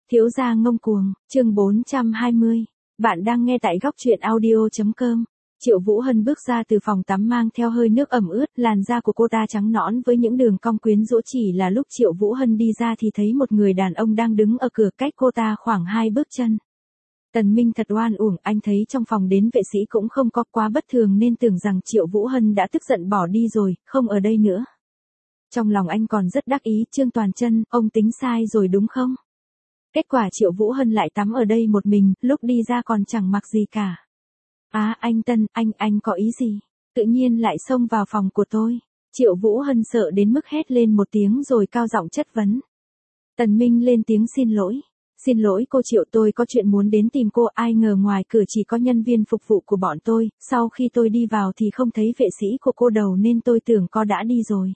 Thiếu gia ngông cuồng, chương 420. Bạn đang nghe tại góc truyện audio.com. Triệu Vũ Hân bước ra từ phòng tắm mang theo hơi nước ẩm ướt, làn da của cô ta trắng nõn với những đường cong quyến rũ. Chỉ là lúc Triệu Vũ Hân đi ra thì thấy một người đàn ông đang đứng ở cửa cách cô ta khoảng 2 bước chân. Tần Minh thật oan uổng, anh thấy trong phòng đến vệ sĩ cũng không có quá bất thường nên tưởng rằng Triệu Vũ Hân đã tức giận bỏ đi rồi, không ở đây nữa. Trong lòng anh còn rất đắc ý, Trương Toàn Chân, ông tính sai rồi đúng không? Kết quả Triệu Vũ Hân lại tắm ở đây một mình, lúc đi ra còn chẳng mặc gì cả. À anh Tân, anh có ý gì? Tự nhiên lại xông vào phòng của tôi. Triệu Vũ Hân sợ đến mức hét lên một tiếng rồi cao giọng chất vấn. Tần Minh lên tiếng xin lỗi. Xin lỗi cô Triệu, tôi có chuyện muốn đến tìm cô, ai ngờ ngoài cửa chỉ có nhân viên phục vụ của bọn tôi, sau khi tôi đi vào thì không thấy vệ sĩ của cô đâu nên tôi tưởng cô đã đi rồi.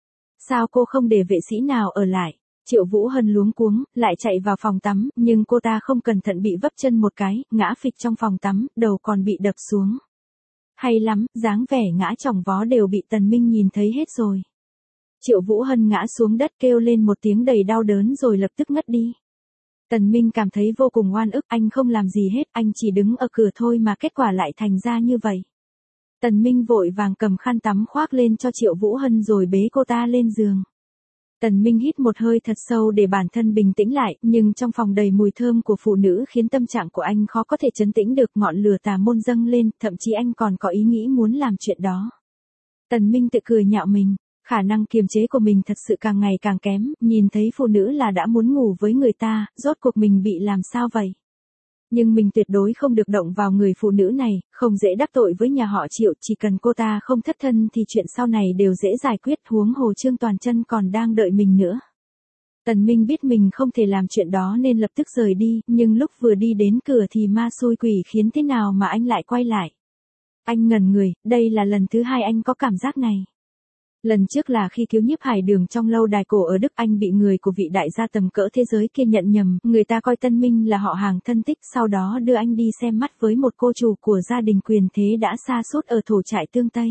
Sao cô không để vệ sĩ nào ở lại? Triệu Vũ Hân luống cuống, lại chạy vào phòng tắm, nhưng cô ta không cẩn thận bị vấp chân một cái, ngã phịch trong phòng tắm, đầu còn bị đập xuống. Hay lắm, dáng vẻ ngã chỏng vó đều bị Tần Minh nhìn thấy hết rồi. Triệu Vũ Hân ngã xuống đất kêu lên một tiếng đầy đau đớn rồi lập tức ngất đi. Tần Minh cảm thấy vô cùng oan ức, anh không làm gì hết, anh chỉ đứng ở cửa thôi mà kết quả lại thành ra như vậy. Tần Minh vội vàng cầm khăn tắm khoác lên cho Triệu Vũ Hân rồi bế cô ta lên giường. Tần Minh hít một hơi thật sâu để bản thân bình tĩnh lại, nhưng trong phòng đầy mùi thơm của phụ nữ khiến tâm trạng của anh khó có thể trấn tĩnh được, ngọn lửa tà môn dâng lên, thậm chí anh còn có ý nghĩ muốn làm chuyện đó. Tần Minh tự cười nhạo mình, khả năng kiềm chế của mình thật sự càng ngày càng kém, nhìn thấy phụ nữ là đã muốn ngủ với người ta, rốt cuộc mình bị làm sao vậy? Nhưng mình tuyệt đối không được động vào người phụ nữ này, không dễ đắc tội với nhà họ Triệu, chỉ cần cô ta không thất thân thì chuyện sau này đều dễ giải quyết, huống hồ Trương Toàn Chân còn đang đợi mình nữa. Tần Minh biết mình không thể làm chuyện đó nên lập tức rời đi, nhưng lúc vừa đi đến cửa thì ma xui quỷ khiến thế nào mà anh lại quay lại. Anh ngẩn người, đây là lần thứ 2 anh có cảm giác này. Lần trước là khi cứu Nhiếp Hải Đường trong lâu đài cổ ở Đức, anh bị người của vị đại gia tầm cỡ thế giới kia nhận nhầm, người ta coi Tân Minh là họ hàng thân thích, sau đó đưa anh đi xem mắt với một cô chủ của gia đình quyền thế đã sa sút ở thổ trại Tương Tây.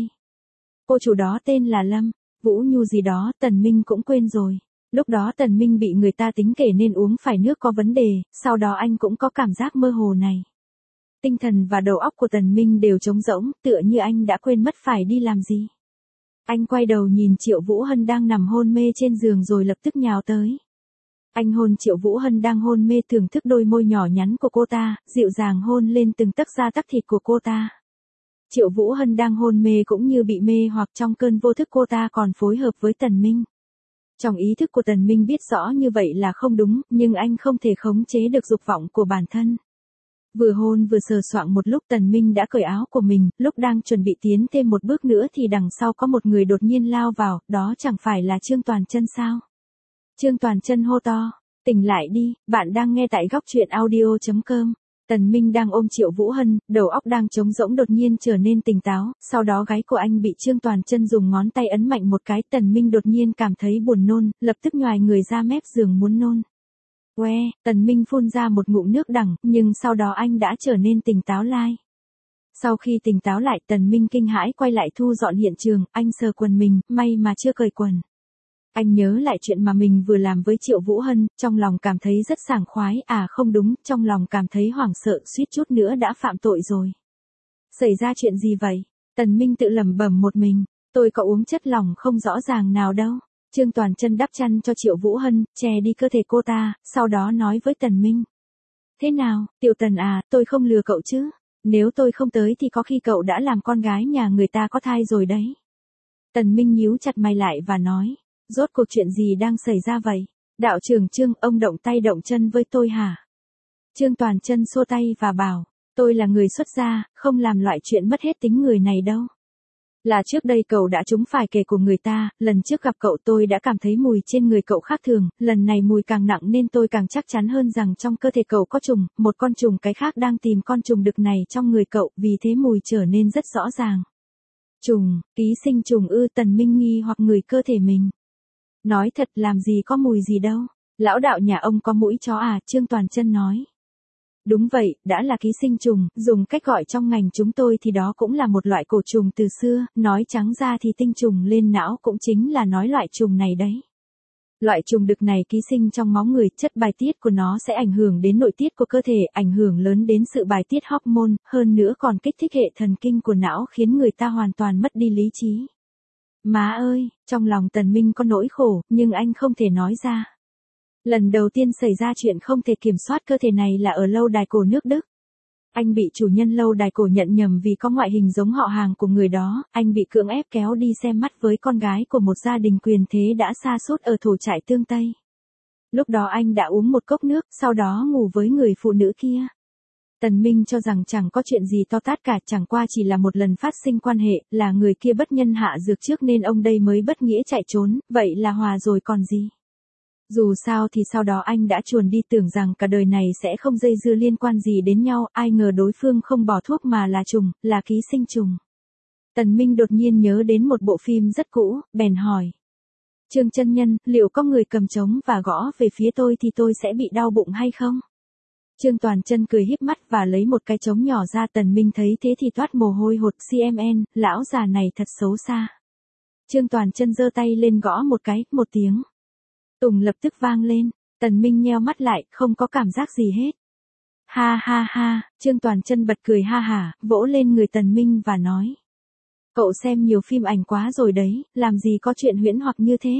Cô chủ đó tên là Lâm, Vũ Nhu gì đó, Tần Minh cũng quên rồi. Lúc đó Tần Minh bị người ta tính kể nên uống phải nước có vấn đề, sau đó anh cũng có cảm giác mơ hồ này. Tinh thần và đầu óc của Tần Minh đều trống rỗng, tựa như anh đã quên mất phải đi làm gì. Anh quay đầu nhìn Triệu Vũ Hân đang nằm hôn mê trên giường rồi lập tức nhào tới. Anh hôn Triệu Vũ Hân đang hôn mê, thưởng thức đôi môi nhỏ nhắn của cô ta, dịu dàng hôn lên từng tấc da tấc thịt của cô ta. Triệu Vũ Hân đang hôn mê cũng như bị mê hoặc trong cơn vô thức, cô ta còn phối hợp với Tần Minh. Trong ý thức của Tần Minh biết rõ như vậy là không đúng, nhưng anh không thể khống chế được dục vọng của bản thân. Vừa hôn vừa sờ soạng một lúc, Tần Minh đã cởi áo của mình, lúc đang chuẩn bị tiến thêm một bước nữa thì đằng sau có một người đột nhiên lao vào, đó chẳng phải là Trương Toàn Chân sao? Trương Toàn Chân hô to, tỉnh lại đi, bạn đang nghe tại góc truyện audio.com. Tần Minh đang ôm Triệu Vũ Hân, đầu óc đang trống rỗng đột nhiên trở nên tỉnh táo, sau đó gáy của anh bị Trương Toàn Chân dùng ngón tay ấn mạnh một cái, Tần Minh đột nhiên cảm thấy buồn nôn, lập tức nhoài người ra mép giường muốn nôn. Oe, Tần Minh phun ra một ngụm nước đằng, nhưng sau đó anh đã trở nên tỉnh táo lại. Sau khi tỉnh táo lại, Tần Minh kinh hãi quay lại thu dọn hiện trường, anh sờ quần mình, may mà chưa cởi quần. Anh nhớ lại chuyện mà mình vừa làm với Triệu Vũ Hân, trong lòng cảm thấy rất sảng khoái, à không đúng, trong lòng cảm thấy hoảng sợ, suýt chút nữa đã phạm tội rồi. Xảy ra chuyện gì vậy? Tần Minh tự lẩm bẩm một mình, tôi có uống chất lỏng không rõ ràng nào đâu. Trương Toàn Chân đắp chăn cho Triệu Vũ Hân, che đi cơ thể cô ta, sau đó nói với Tần Minh. Thế nào, Tiểu Tần à, tôi không lừa cậu chứ? Nếu tôi không tới thì có khi cậu đã làm con gái nhà người ta có thai rồi đấy. Tần Minh nhíu chặt mày lại và nói, rốt cuộc chuyện gì đang xảy ra vậy? Đạo trưởng Trương, ông động tay động chân với tôi hả? Trương Toàn Chân xua tay và bảo, tôi là người xuất gia, không làm loại chuyện mất hết tính người này đâu. Là trước đây cậu đã trúng phải kề của người ta, lần trước gặp cậu tôi đã cảm thấy mùi trên người cậu khác thường, lần này mùi càng nặng nên tôi càng chắc chắn hơn rằng trong cơ thể cậu có trùng, một con trùng cái khác đang tìm con trùng đực này trong người cậu, vì thế mùi trở nên rất rõ ràng. Trùng, ký sinh trùng ư? Tần Minh nghi hoặc người cơ thể mình. Nói thật, làm gì có mùi gì đâu. Lão đạo nhà ông có mũi chó à? Trương Toàn Chân nói. Đúng vậy, đã là ký sinh trùng, dùng cách gọi trong ngành chúng tôi thì đó cũng là một loại cổ trùng từ xưa, nói trắng ra thì tinh trùng lên não cũng chính là nói loại trùng này đấy. Loại trùng đực này ký sinh trong máu người, chất bài tiết của nó sẽ ảnh hưởng đến nội tiết của cơ thể, ảnh hưởng lớn đến sự bài tiết hormone, hơn nữa còn kích thích hệ thần kinh của não khiến người ta hoàn toàn mất đi lý trí. Má ơi, trong lòng Tần Minh có nỗi khổ, nhưng anh không thể nói ra. Lần đầu tiên xảy ra chuyện không thể kiểm soát cơ thể này là ở lâu đài cổ nước Đức. Anh bị chủ nhân lâu đài cổ nhận nhầm vì có ngoại hình giống họ hàng của người đó, anh bị cưỡng ép kéo đi xem mắt với con gái của một gia đình quyền thế đã sa sút ở thổ trại Tương Tây. Lúc đó anh đã uống một cốc nước, sau đó ngủ với người phụ nữ kia. Tần Minh cho rằng chẳng có chuyện gì to tát cả, chẳng qua chỉ là một lần phát sinh quan hệ, là người kia bất nhân hạ dược trước nên ông đây mới bất nghĩa chạy trốn, vậy là hòa rồi còn gì. Dù sao thì sau đó anh đã chuồn đi tưởng rằng cả đời này sẽ không dây dưa liên quan gì đến nhau, ai ngờ đối phương không bỏ thuốc mà là trùng, là ký sinh trùng. Tần Minh đột nhiên nhớ đến một bộ phim rất cũ, bèn hỏi. Trương chân nhân, liệu có người cầm trống và gõ về phía tôi thì tôi sẽ bị đau bụng hay không? Trương Toàn Chân cười híp mắt và lấy một cái trống nhỏ ra. Tần Minh thấy thế thì toát mồ hôi hột. CMN, lão già này thật xấu xa. Trương Toàn Chân giơ tay lên gõ một cái, một tiếng. Tùng lập tức vang lên. Tần Minh nheo mắt lại, không có cảm giác gì hết. Ha ha ha, Trương Toàn Chân bật cười ha hả, vỗ lên người Tần Minh và nói. Cậu xem nhiều phim ảnh quá rồi đấy, làm gì có chuyện huyễn hoặc như thế.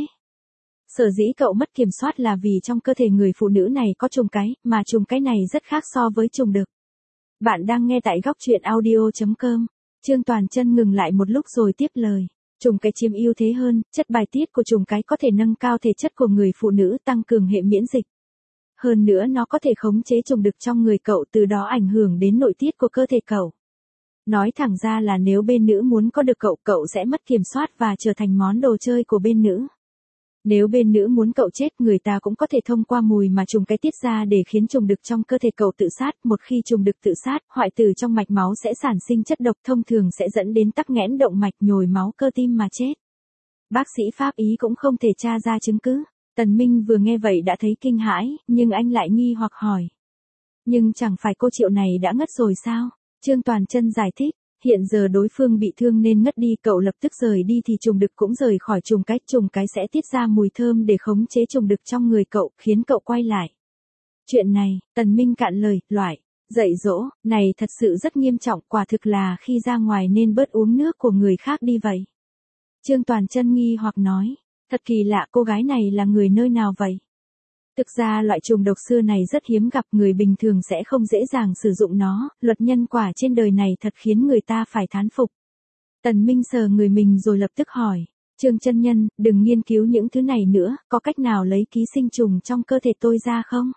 Sở dĩ cậu mất kiểm soát là vì trong cơ thể người phụ nữ này có trùng cái, mà trùng cái này rất khác so với trùng đực. Bạn đang nghe tại góc truyện audio.com. Trương Toàn Chân ngừng lại một lúc rồi tiếp lời. Trùng cái chiếm ưu thế hơn, chất bài tiết của trùng cái có thể nâng cao thể chất của người phụ nữ, tăng cường hệ miễn dịch. Hơn nữa nó có thể khống chế trùng đực trong người cậu, từ đó ảnh hưởng đến nội tiết của cơ thể cậu. Nói thẳng ra là nếu bên nữ muốn có được cậu, cậu sẽ mất kiểm soát và trở thành món đồ chơi của bên nữ. Nếu bên nữ muốn cậu chết, người ta cũng có thể thông qua mùi mà trùng cái tiết ra để khiến trùng đực trong cơ thể cậu tự sát. Một khi trùng đực tự sát, hoại tử trong mạch máu sẽ sản sinh chất độc, thông thường sẽ dẫn đến tắc nghẽn động mạch, nhồi máu cơ tim mà chết. Bác sĩ pháp y cũng không thể tra ra chứng cứ. Tần Minh vừa nghe vậy đã thấy kinh hãi, nhưng anh lại nghi hoặc hỏi. Nhưng chẳng phải cô Triệu này đã ngất rồi sao? Trương Toàn Chân giải thích. Hiện giờ đối phương bị thương nên ngất đi, cậu lập tức rời đi thì trùng đực cũng rời khỏi trùng cái sẽ tiết ra mùi thơm để khống chế trùng đực trong người cậu, khiến cậu quay lại. Chuyện này, Tần Minh cạn lời, loại, dạy dỗ, này thật sự rất nghiêm trọng, quả thực là khi ra ngoài nên bớt uống nước của người khác đi vậy. Trương Toàn Chân nghi hoặc nói, thật kỳ lạ, cô gái này là người nơi nào vậy? Thực ra loại trùng độc xưa này rất hiếm gặp, người bình thường sẽ không dễ dàng sử dụng nó, luật nhân quả trên đời này thật khiến người ta phải thán phục. Tần Minh sờ người mình rồi lập tức hỏi, Trương chân nhân, đừng nghiên cứu những thứ này nữa, có cách nào lấy ký sinh trùng trong cơ thể tôi ra không?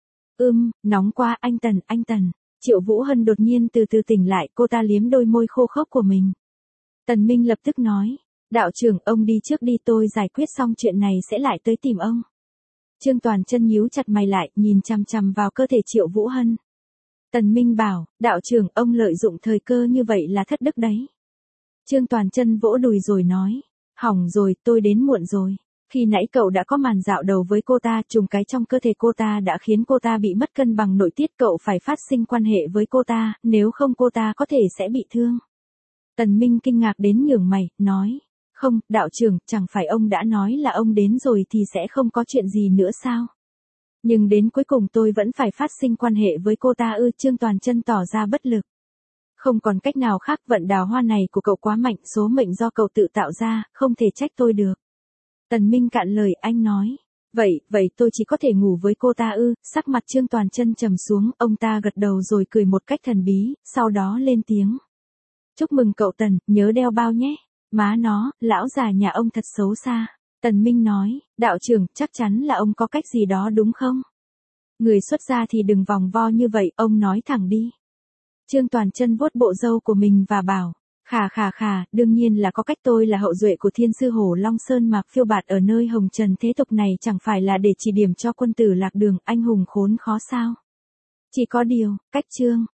Nóng quá anh Tần. Triệu Vũ Hân đột nhiên từ từ tỉnh lại, cô ta liếm đôi môi khô khốc của mình. Tần Minh lập tức nói, đạo trưởng ông đi trước đi, tôi giải quyết xong chuyện này sẽ lại tới tìm ông. Trương Toàn Chân nhíu chặt mày lại, nhìn chằm chằm vào cơ thể Triệu Vũ Hân. Tần Minh bảo, đạo trưởng, ông lợi dụng thời cơ như vậy là thất đức đấy. Trương Toàn Chân vỗ đùi rồi nói, hỏng rồi, tôi đến muộn rồi. Khi nãy cậu đã có màn dạo đầu với cô ta, trùng cái trong cơ thể cô ta đã khiến cô ta bị mất cân bằng nội tiết, cậu phải phát sinh quan hệ với cô ta, nếu không cô ta có thể sẽ bị thương. Tần Minh kinh ngạc đến nhướng mày, nói. Không, đạo trưởng, chẳng phải ông đã nói là ông đến rồi thì sẽ không có chuyện gì nữa sao? Nhưng đến cuối cùng tôi vẫn phải phát sinh quan hệ với cô ta ư? Trương Toàn Chân tỏ ra bất lực. Không còn cách nào khác, vận đào hoa này của cậu quá mạnh, số mệnh do cậu tự tạo ra, không thể trách tôi được. Tần Minh cạn lời, anh nói. Vậy tôi chỉ có thể ngủ với cô ta ư? Sắc mặt Trương Toàn Chân trầm xuống, ông ta gật đầu rồi cười một cách thần bí, sau đó lên tiếng. Chúc mừng cậu Tần, nhớ đeo bao nhé. Má nó, lão già nhà ông thật xấu xa. Tần Minh nói, đạo trưởng, chắc chắn là ông có cách gì đó đúng không? Người xuất gia thì đừng vòng vo như vậy, ông nói thẳng đi. Trương Toàn Chân vuốt bộ râu của mình và bảo, khà, đương nhiên là có cách, tôi là hậu duệ của Thiên sư Hổ Long Sơn Mạc phiêu bạt ở nơi hồng trần thế tục này, chẳng phải là để chỉ điểm cho quân tử lạc đường, anh hùng khốn khó sao? Chỉ có điều, cách Trương